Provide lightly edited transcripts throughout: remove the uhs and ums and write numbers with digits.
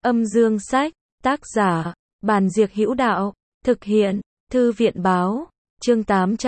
Âm dương sách, tác giả, Bàn Diệc Hữu Đạo, thực hiện, Thư viện báo, chương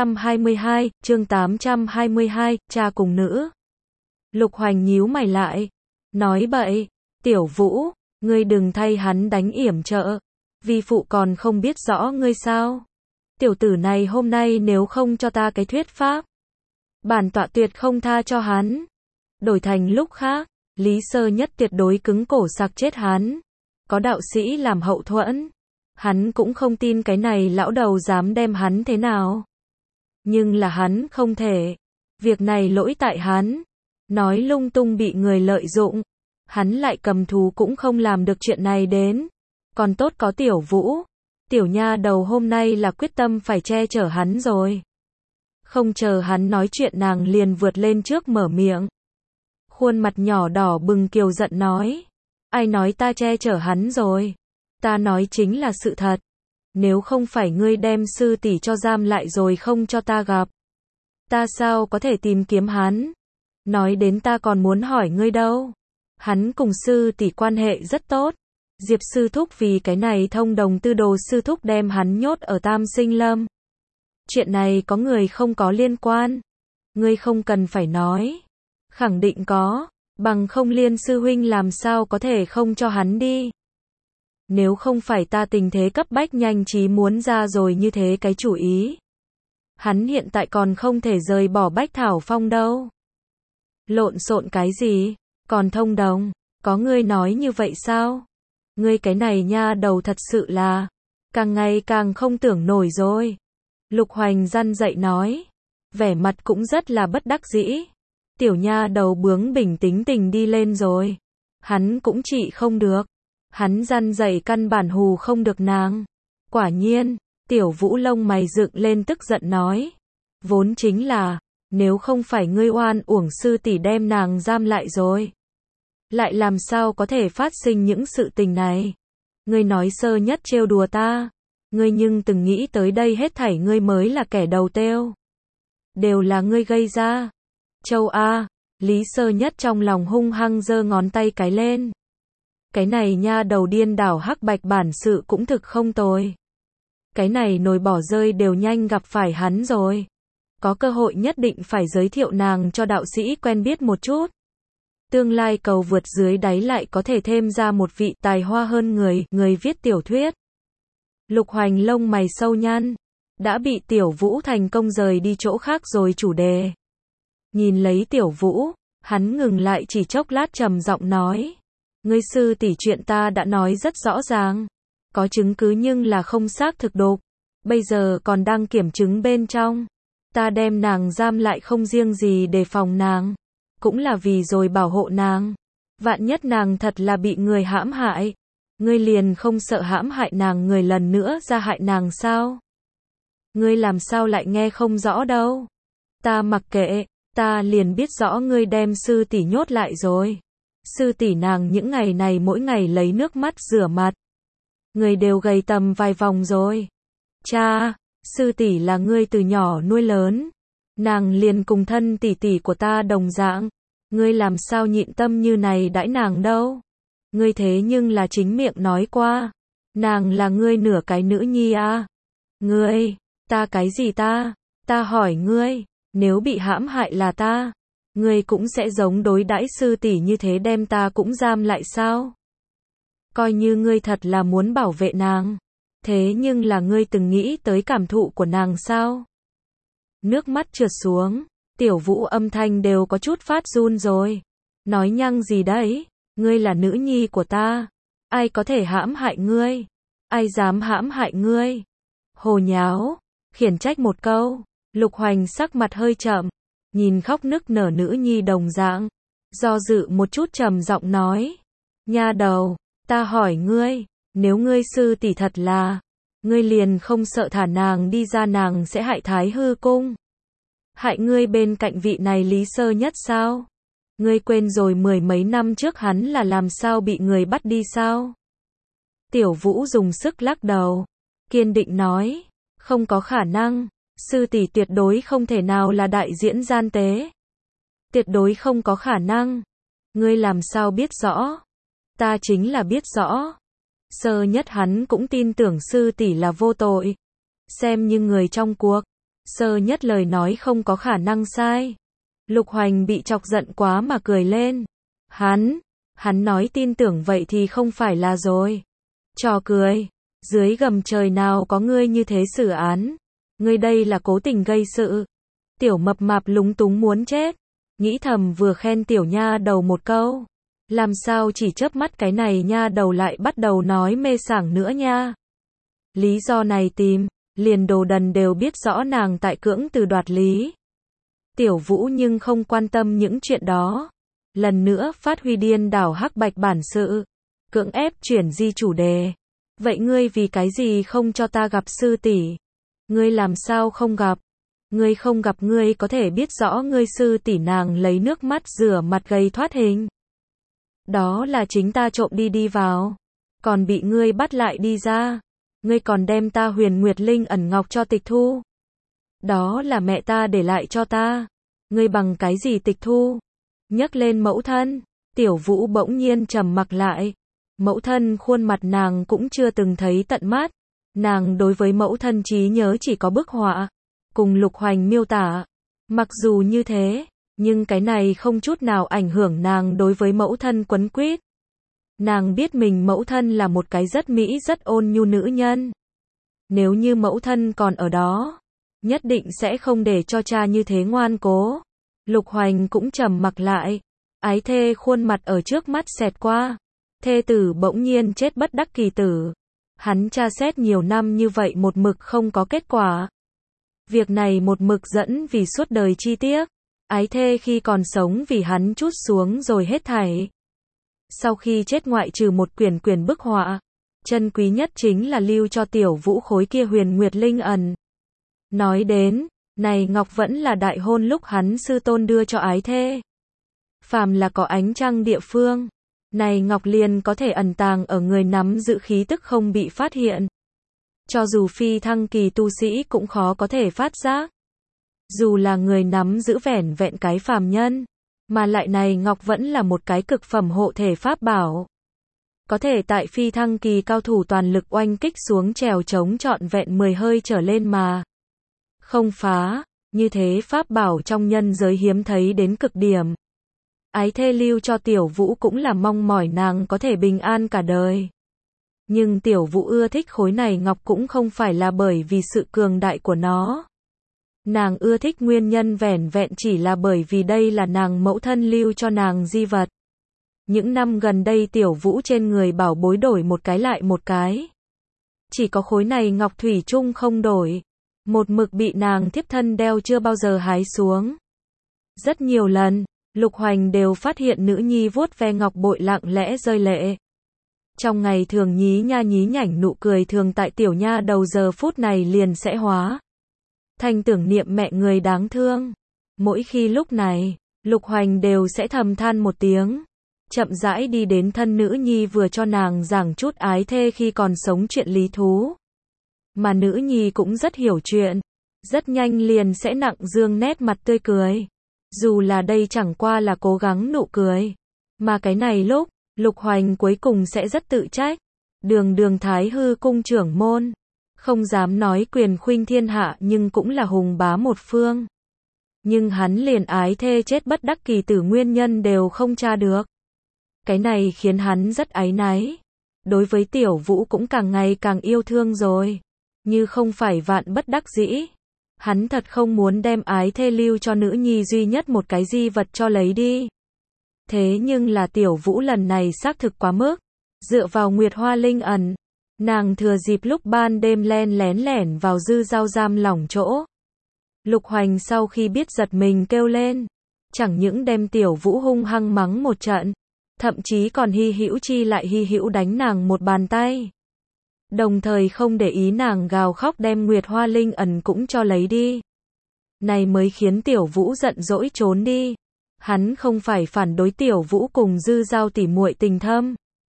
822, cha cùng nữ. Lục Hoành nhíu mày lại, nói bậy, Tiểu Vũ, ngươi đừng thay hắn đánh yểm trợ, vi phụ còn không biết rõ ngươi sao. Tiểu tử này hôm nay nếu không cho ta cái thuyết pháp, bản tọa tuyệt không tha cho hắn. Đổi thành lúc khác, Lý Sơ Nhất tuyệt đối cứng cổ sặc chết hắn. Có đạo sĩ làm hậu thuẫn, hắn cũng không tin cái này lão đầu dám đem hắn thế nào. Nhưng là hắn không thể. Việc này lỗi tại hắn. Nói lung tung bị người lợi dụng. Hắn lại cầm thú cũng không làm được chuyện này đến. Còn tốt có Tiểu Vũ. Tiểu nha đầu hôm nay là quyết tâm phải che chở hắn rồi. Không chờ hắn nói chuyện nàng liền vượt lên trước mở miệng. Khuôn mặt nhỏ đỏ bừng kiều giận nói. Ai nói ta che chở hắn rồi? Ta nói chính là sự thật. Nếu không phải ngươi đem sư tỷ cho giam lại rồi không cho ta gặp, ta sao có thể tìm kiếm hắn? Nói đến ta còn muốn hỏi ngươi đâu. Hắn cùng sư tỷ quan hệ rất tốt. Diệp sư thúc vì cái này thông đồng tư đồ sư thúc đem hắn nhốt ở Tam Sinh Lâm. Chuyện này có người không có liên quan. Ngươi không cần phải nói. Khẳng định có. Bằng không Liên sư huynh làm sao có thể không cho hắn đi. Nếu không phải ta tình thế cấp bách nhanh trí muốn ra rồi như thế cái chủ ý. Hắn hiện tại còn không thể rời bỏ Bách Thảo Phong đâu. Lộn xộn cái gì? Còn thông đồng? Có ngươi nói như vậy sao? Ngươi cái này nha đầu thật sự là càng ngày càng không tưởng nổi rồi. Lục Hoành răn dậy nói. Vẻ mặt cũng rất là bất đắc dĩ. Tiểu nha đầu bướng bỉnh tính tình đi lên rồi. Hắn cũng trị không được. Hắn răn dậy căn bản hù không được nàng. Quả nhiên, Tiểu Vũ lông mày dựng lên tức giận nói. Vốn chính là, nếu không phải ngươi oan uổng sư tỷ đem nàng giam lại rồi. Lại làm sao có thể phát sinh những sự tình này? Ngươi nói Sơ Nhất trêu đùa ta. Ngươi nhưng từng nghĩ tới đây hết thảy ngươi mới là kẻ đầu têu. Đều là ngươi gây ra. Châu A, Lý Sơ Nhất trong lòng hung hăng giơ ngón tay cái lên. Cái này nha đầu điên đảo hắc bạch bản sự cũng thực không tồi. Cái này nồi bỏ rơi đều nhanh gặp phải hắn rồi. Có cơ hội nhất định phải giới thiệu nàng cho đạo sĩ quen biết một chút. Tương lai cầu vượt dưới đáy lại có thể thêm ra một vị tài hoa hơn người viết tiểu thuyết. Lục Hoành lông mày sâu nhăn. Đã bị Tiểu Vũ thành công rời đi chỗ khác rồi chủ đề. Nhìn lấy Tiểu Vũ, hắn ngừng lại chỉ chốc lát trầm giọng nói. Ngươi sư tỷ chuyện ta đã nói rất rõ ràng. Có chứng cứ nhưng là không xác thực độc. Bây giờ còn đang kiểm chứng bên trong. Ta đem nàng giam lại không riêng gì để phòng nàng. Cũng là vì rồi bảo hộ nàng. Vạn nhất nàng thật là bị người hãm hại. Ngươi liền không sợ hãm hại nàng người lần nữa ra hại nàng sao? Ngươi làm sao lại nghe không rõ đâu? Ta mặc kệ, ta liền biết rõ ngươi đem sư tỷ nhốt lại rồi. Sư tỷ nàng những ngày này mỗi ngày lấy nước mắt rửa mặt. Người đều gầy tầm vài vòng rồi. Cha, sư tỷ là ngươi từ nhỏ nuôi lớn. Nàng liền cùng thân tỷ tỷ của ta đồng dạng. Ngươi làm sao nhịn tâm như này đãi nàng đâu? Ngươi thế nhưng là chính miệng nói qua. Nàng là ngươi nửa cái nữ nhi à? Ngươi, ta cái gì ta? Ta hỏi ngươi, nếu bị hãm hại là ta, ngươi cũng sẽ giống đối đãi sư tỷ như thế đem ta cũng giam lại sao? Coi như ngươi thật là muốn bảo vệ nàng, thế nhưng là ngươi từng nghĩ tới cảm thụ của nàng sao? Nước mắt trượt xuống, Tiểu Vũ âm thanh đều có chút phát run rồi. Nói nhăng gì đấy? Ngươi là nữ nhi của ta. Ai có thể hãm hại ngươi? Ai dám hãm hại ngươi? Hồ nháo, khiển trách một câu. Lục Hoành sắc mặt hơi chậm, nhìn khóc nức nở nữ nhi đồng dạng, do dự một chút trầm giọng nói. Nha đầu, ta hỏi ngươi, nếu ngươi sư tỷ thật là, ngươi liền không sợ thả nàng đi ra nàng sẽ hại Thái Hư Cung. Hại ngươi bên cạnh vị này Lý Sơ Nhất sao? Ngươi quên rồi mười mấy năm trước hắn là làm sao bị người bắt đi sao? Tiểu Vũ dùng sức lắc đầu, kiên định nói, không có khả năng, sư tỷ tuyệt đối không thể nào là đại diễn gian tế. Tuyệt đối không có khả năng. Ngươi làm sao biết rõ? Ta chính là biết rõ. Sơ nhất hắn cũng tin tưởng sư tỷ là vô tội. Xem như người trong cuộc. Sơ nhất lời nói không có khả năng sai. Lục Hoành bị chọc giận quá mà cười lên. Hắn nói tin tưởng vậy thì không phải là rồi. Trò cười. Dưới gầm trời nào có ngươi như thế xử án. Ngươi đây là cố tình gây sự. Tiểu mập mạp lúng túng muốn chết. Nghĩ thầm vừa khen tiểu nha đầu một câu. Làm sao chỉ chớp mắt cái này nha đầu lại bắt đầu nói mê sảng nữa nha. Lý do này tìm, liền đồ đần đều biết rõ nàng tại cưỡng từ đoạt lý. Tiểu Vũ nhưng không quan tâm những chuyện đó. Lần nữa phát huy điên đảo hắc bạch bản sự. Cưỡng ép chuyển di chủ đề. Vậy ngươi vì cái gì không cho ta gặp sư tỷ? Ngươi làm sao không gặp? Ngươi không gặp ngươi có thể biết rõ ngươi sư tỷ nàng lấy nước mắt rửa mặt gầy thoát hình. Đó là chính ta trộm đi vào. Còn bị ngươi bắt lại đi ra. Ngươi còn đem ta Huyền Nguyệt Linh ẩn ngọc cho tịch thu. Đó là mẹ ta để lại cho ta. Ngươi bằng cái gì tịch thu? Nhắc lên mẫu thân. Tiểu Vũ bỗng nhiên trầm mặc lại. Mẫu thân khuôn mặt nàng cũng chưa từng thấy tận mắt. Nàng đối với mẫu thân trí nhớ chỉ có bức họa. Cùng Lục Hoành miêu tả. Mặc dù như thế, nhưng cái này không chút nào ảnh hưởng nàng đối với mẫu thân quấn quýt. Nàng biết mình mẫu thân là một cái rất mỹ rất ôn nhu nữ nhân. Nếu như mẫu thân còn ở đó, nhất định sẽ không để cho cha như thế ngoan cố. Lục Hoành cũng trầm mặc lại. Ái thê khuôn mặt ở trước mắt xẹt qua. Thê tử bỗng nhiên chết bất đắc kỳ tử. Hắn tra xét nhiều năm như vậy một mực không có kết quả. Việc này một mực dẫn vì suốt đời chi tiết. Ái thê khi còn sống vì hắn trút xuống rồi hết thảy. Sau khi chết ngoại trừ một quyển bức họa, chân quý nhất chính là lưu cho Tiểu Vũ khối kia Huyền Nguyệt Linh ẩn. Nói đến, này ngọc vẫn là đại hôn lúc hắn sư tôn đưa cho ái thê. Phàm là có ánh trăng địa phương, này ngọc liền có thể ẩn tàng ở người nắm giữ khí tức không bị phát hiện. Cho dù phi thăng kỳ tu sĩ cũng khó có thể phát giác. Dù là người nắm giữ vẻn vẹn cái phàm nhân, mà lại này ngọc vẫn là một cái cực phẩm hộ thể pháp bảo. Có thể tại phi thăng kỳ cao thủ toàn lực oanh kích xuống trèo chống trọn vẹn 10 hơi trở lên mà không phá, như thế pháp bảo trong nhân giới hiếm thấy đến cực điểm. Ái thê lưu cho Tiểu Vũ cũng là mong mỏi nàng có thể bình an cả đời. Nhưng Tiểu Vũ ưa thích khối này ngọc cũng không phải là bởi vì sự cường đại của nó. Nàng ưa thích nguyên nhân vẻn vẹn chỉ là bởi vì đây là nàng mẫu thân lưu cho nàng di vật. Những năm gần đây Tiểu Vũ trên người bảo bối đổi một cái lại một cái. Chỉ có khối này ngọc thủy chung không đổi. Một mực bị nàng thiếp thân đeo chưa bao giờ hái xuống. Rất nhiều lần, Lục Hoành đều phát hiện nữ nhi vuốt ve ngọc bội lặng lẽ rơi lệ. Trong ngày thường nhí nhảnh nụ cười thường tại tiểu nha đầu giờ phút này liền sẽ hóa thành tưởng niệm mẹ người đáng thương. Mỗi khi lúc này, Lục Hoành đều sẽ thầm than một tiếng. Chậm rãi đi đến thân nữ nhi vừa cho nàng giảng chút ái thê khi còn sống chuyện lý thú. Mà nữ nhi cũng rất hiểu chuyện. Rất nhanh liền sẽ nặng dương nét mặt tươi cười. Dù là đây chẳng qua là cố gắng nụ cười. Mà cái này lúc, Lục Hoành cuối cùng sẽ rất tự trách. Đường Thái Hư cung trưởng môn. Không dám nói quyền khuynh thiên hạ nhưng cũng là hùng bá một phương. Nhưng hắn liền ái thê chết bất đắc kỳ tử nguyên nhân đều không tra được. Cái này khiến hắn rất áy náy. Đối với Tiểu Vũ cũng càng ngày càng yêu thương rồi. Như không phải vạn bất đắc dĩ. Hắn thật không muốn đem ái thê lưu cho nữ nhi duy nhất một cái di vật cho lấy đi. Thế nhưng là Tiểu Vũ lần này xác thực quá mức. Dựa vào Nguyệt Hoa Linh ẩn, nàng thừa dịp lúc ban đêm len lén lẻn vào dư giao giam lỏng chỗ. Lục Hoành sau khi biết giật mình kêu lên. Chẳng những đem Tiểu Vũ hung hăng mắng một trận, thậm chí còn hy hữu chi lại hy hữu đánh nàng một bàn tay. Đồng thời không để ý nàng gào khóc đem Nguyệt Hoa Linh ẩn cũng cho lấy đi. Này mới khiến Tiểu Vũ giận dỗi trốn đi. Hắn không phải phản đối Tiểu Vũ cùng dư giao tỉ muội tình thâm.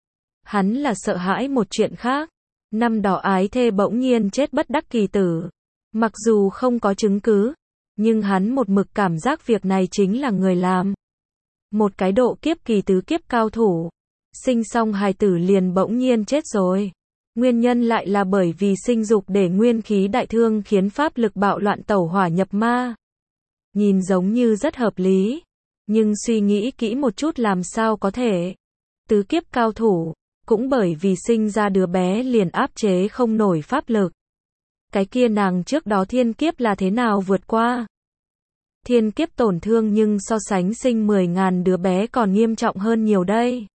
Hắn là sợ hãi một chuyện khác. Năm đó ái thê bỗng nhiên chết bất đắc kỳ tử. Mặc dù không có chứng cứ, nhưng hắn một mực cảm giác việc này chính là người làm. Một cái độ kiếp kỳ tứ kiếp cao thủ. sinh xong hài tử liền bỗng nhiên chết rồi. Nguyên nhân lại là bởi vì sinh dục để nguyên khí đại thương khiến pháp lực bạo loạn tẩu hỏa nhập ma. Nhìn giống như rất hợp lý, nhưng suy nghĩ kỹ một chút làm sao có thể. Tứ kiếp cao thủ, cũng bởi vì sinh ra đứa bé liền áp chế không nổi pháp lực. Cái kia nàng trước đó thiên kiếp là thế nào vượt qua? Thiên kiếp tổn thương nhưng so sánh sinh 10.000 đứa bé còn nghiêm trọng hơn nhiều đây.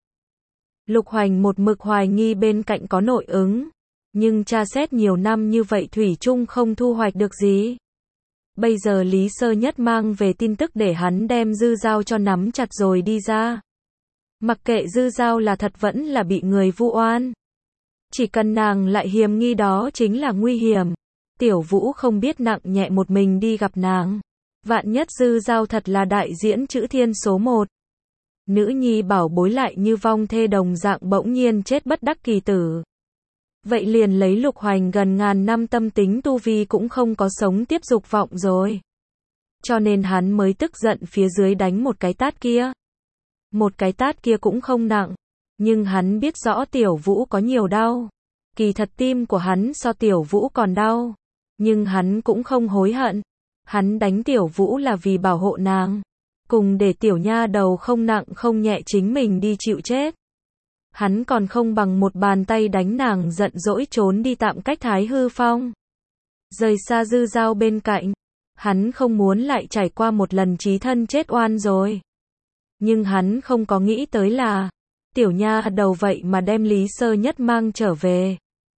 Lục Hoành một mực hoài nghi bên cạnh có nội ứng, nhưng tra xét nhiều năm như vậy thủy chung không thu hoạch được gì. Bây giờ Lý Sơ Nhất mang về tin tức để hắn đem Dư Dao cho nắm chặt rồi đi ra. Mặc kệ Dư Dao là thật vẫn là bị người vu oan. Chỉ cần nàng lại hiềm nghi đó chính là nguy hiểm. Tiểu Vũ không biết nặng nhẹ một mình đi gặp nàng. Vạn nhất Dư Dao thật là đại diễn chữ thiên số 1. Nữ nhi bảo bối lại như vong thê đồng dạng bỗng nhiên chết bất đắc kỳ tử. Vậy liền lấy Lục Hoành gần ngàn năm tâm tính tu vi cũng không có sống tiếp dục vọng rồi. Cho nên hắn mới tức giận phía dưới đánh một cái tát kia. Một cái tát kia cũng không nặng, nhưng hắn biết rõ Tiểu Vũ có nhiều đau. Kỳ thật tim của hắn so Tiểu Vũ còn đau, nhưng hắn cũng không hối hận. Hắn đánh Tiểu Vũ là vì bảo hộ nàng, cùng để tiểu nha đầu không nặng không nhẹ chính mình đi chịu chết. Hắn còn không bằng một bàn tay đánh nàng giận dỗi trốn đi tạm cách Thái Hư Phong. Rời xa Dư Dao bên cạnh, hắn không muốn lại trải qua một lần chí thân chết oan rồi. Nhưng hắn không có nghĩ tới là, tiểu nha đầu vậy mà đem Lý Sơ Nhất mang trở về.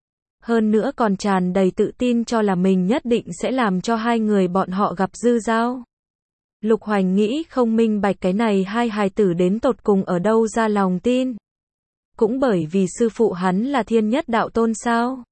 Hơn nữa còn tràn đầy tự tin cho là mình nhất định sẽ làm cho hai người bọn họ gặp Dư Dao. Lục Hoành nghĩ không minh bạch cái này hai hài tử đến tột cùng ở đâu ra lòng tin. Cũng bởi vì sư phụ hắn là Thiên Nhất Đạo Tôn sao?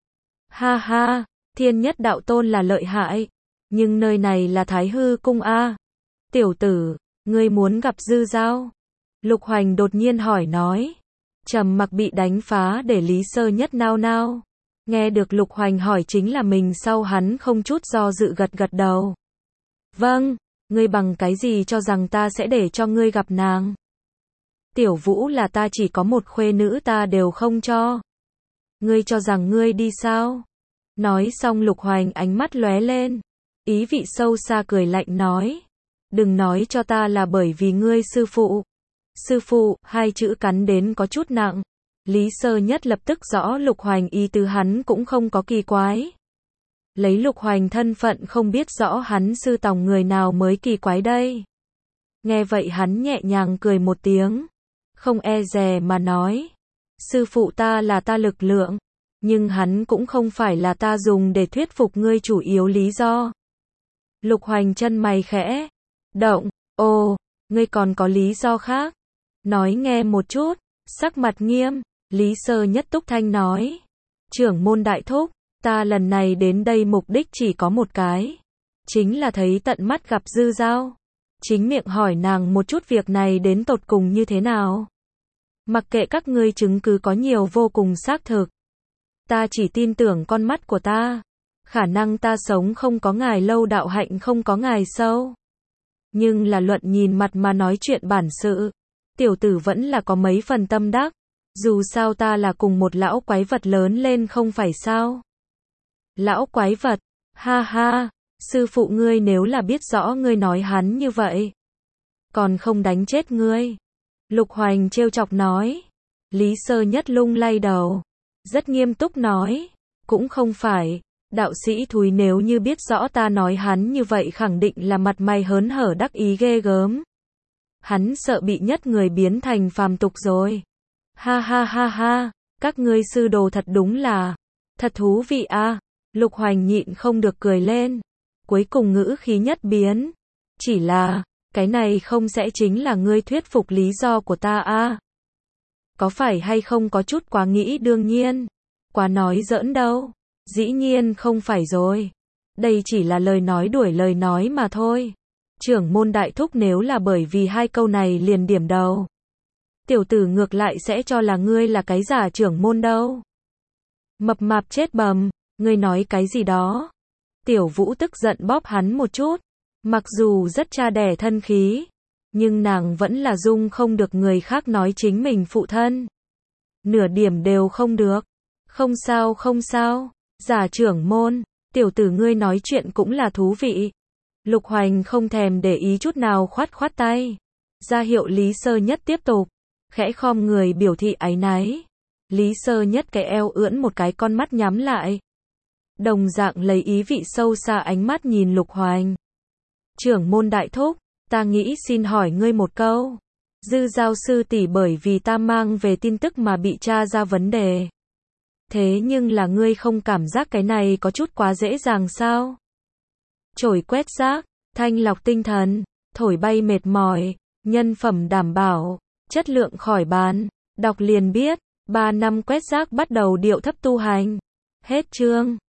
Ha ha, Thiên Nhất Đạo Tôn là lợi hại, nhưng nơi này là Thái Hư Cung a. Tiểu tử, ngươi muốn gặp Dư Dao? Lục Hoành đột nhiên hỏi nói. Trầm mặc bị đánh phá để Lý Sơ Nhất nao nao. Nghe được Lục Hoành hỏi chính là mình sau hắn không chút do dự gật gật đầu. Vâng, ngươi bằng cái gì cho rằng ta sẽ để cho ngươi gặp nàng? Tiểu Vũ là ta chỉ có một khuê nữ ta đều không cho. Ngươi cho rằng ngươi đi sao? Nói xong Lục Hoành ánh mắt lóe lên. Ý vị sâu xa cười lạnh nói. Đừng nói cho ta là bởi vì ngươi sư phụ. Sư phụ, hai chữ cắn đến có chút nặng. Lý Sơ Nhất lập tức rõ Lục Hoành ý tứ hắn cũng không có kỳ quái. Lấy Lục Hoành thân phận không biết rõ hắn sư tòng người nào mới kỳ quái đây. Nghe vậy hắn nhẹ nhàng cười một tiếng. Không e dè mà nói. Sư phụ ta là ta lực lượng. Nhưng hắn cũng không phải là ta dùng để thuyết phục ngươi chủ yếu lý do. Lục Hoành chân mày khẽ động. Ồ, ngươi còn có lý do khác. Nói nghe một chút. Sắc mặt nghiêm. Lý Sơ Nhất túc thanh nói. Trưởng môn đại thúc. Ta lần này đến đây mục đích chỉ có một cái. Chính là thấy tận mắt gặp Dư Dao. Chính miệng hỏi nàng một chút việc này đến tột cùng như thế nào. Mặc kệ các ngươi chứng cứ có nhiều vô cùng xác thực. Ta chỉ tin tưởng con mắt của ta. Khả năng ta sống không có ngài lâu đạo hạnh không có ngài sâu. Nhưng là luận nhìn mặt mà nói chuyện bản sự. Tiểu tử vẫn là có mấy phần tâm đắc. Dù sao ta là cùng một lão quái vật lớn lên không phải sao. Lão quái vật, ha ha, sư phụ ngươi nếu là biết rõ ngươi nói hắn như vậy. Còn không đánh chết ngươi. Lục Hoành trêu chọc nói. Lý Sơ Nhất lung lay đầu. Rất nghiêm túc nói. Cũng không phải. Đạo sĩ Thúy nếu như biết rõ ta nói hắn như vậy khẳng định là mặt mày hớn hở đắc ý ghê gớm. Hắn sợ bị nhất người biến thành phàm tục rồi. Ha ha ha ha, các ngươi sư đồ thật đúng là. Thật thú vị a. Lục Hoành nhịn không được cười lên. Cuối cùng ngữ khí nhất biến. Chỉ là, cái này không sẽ chính là ngươi thuyết phục lý do của ta a? Có phải hay không có chút quá nghĩ đương nhiên. Quá nói giỡn đâu. Dĩ nhiên không phải rồi. Đây chỉ là lời nói đuổi lời nói mà thôi. Trưởng môn đại thúc nếu là bởi vì hai câu này liền điểm đầu. Tiểu tử ngược lại sẽ cho là ngươi là cái giả trưởng môn đâu. Mập mạp chết bầm, ngươi nói cái gì đó. Tiểu Vũ tức giận bóp hắn một chút. Mặc dù rất cha đẻ thân khí, nhưng nàng vẫn là dung không được người khác nói chính mình phụ thân. Nửa điểm đều không được. Không sao không sao, giả trưởng môn, tiểu tử ngươi nói chuyện cũng là thú vị. Lục Hoành không thèm để ý chút nào khoát khoát tay. Ra hiệu Lý Sơ Nhất tiếp tục. Khẽ khom người biểu thị áy náy. Lý Sơ Nhất cái eo ưỡn một cái, con mắt nhắm lại. Đồng dạng lấy ý vị sâu xa ánh mắt nhìn Lục Hoành. Trưởng môn đại thúc, ta nghĩ xin hỏi ngươi một câu. Dư Giao sư tỷ bởi vì ta mang về tin tức mà bị tra ra vấn đề. Thế nhưng là ngươi không cảm giác cái này có chút quá dễ dàng sao? Chổi quét rác, thanh lọc tinh thần, thổi bay mệt mỏi, nhân phẩm đảm bảo, chất lượng khỏi bàn, đọc liền biết, 3 năm quét rác bắt đầu điệu thấp tu hành. Hết chương.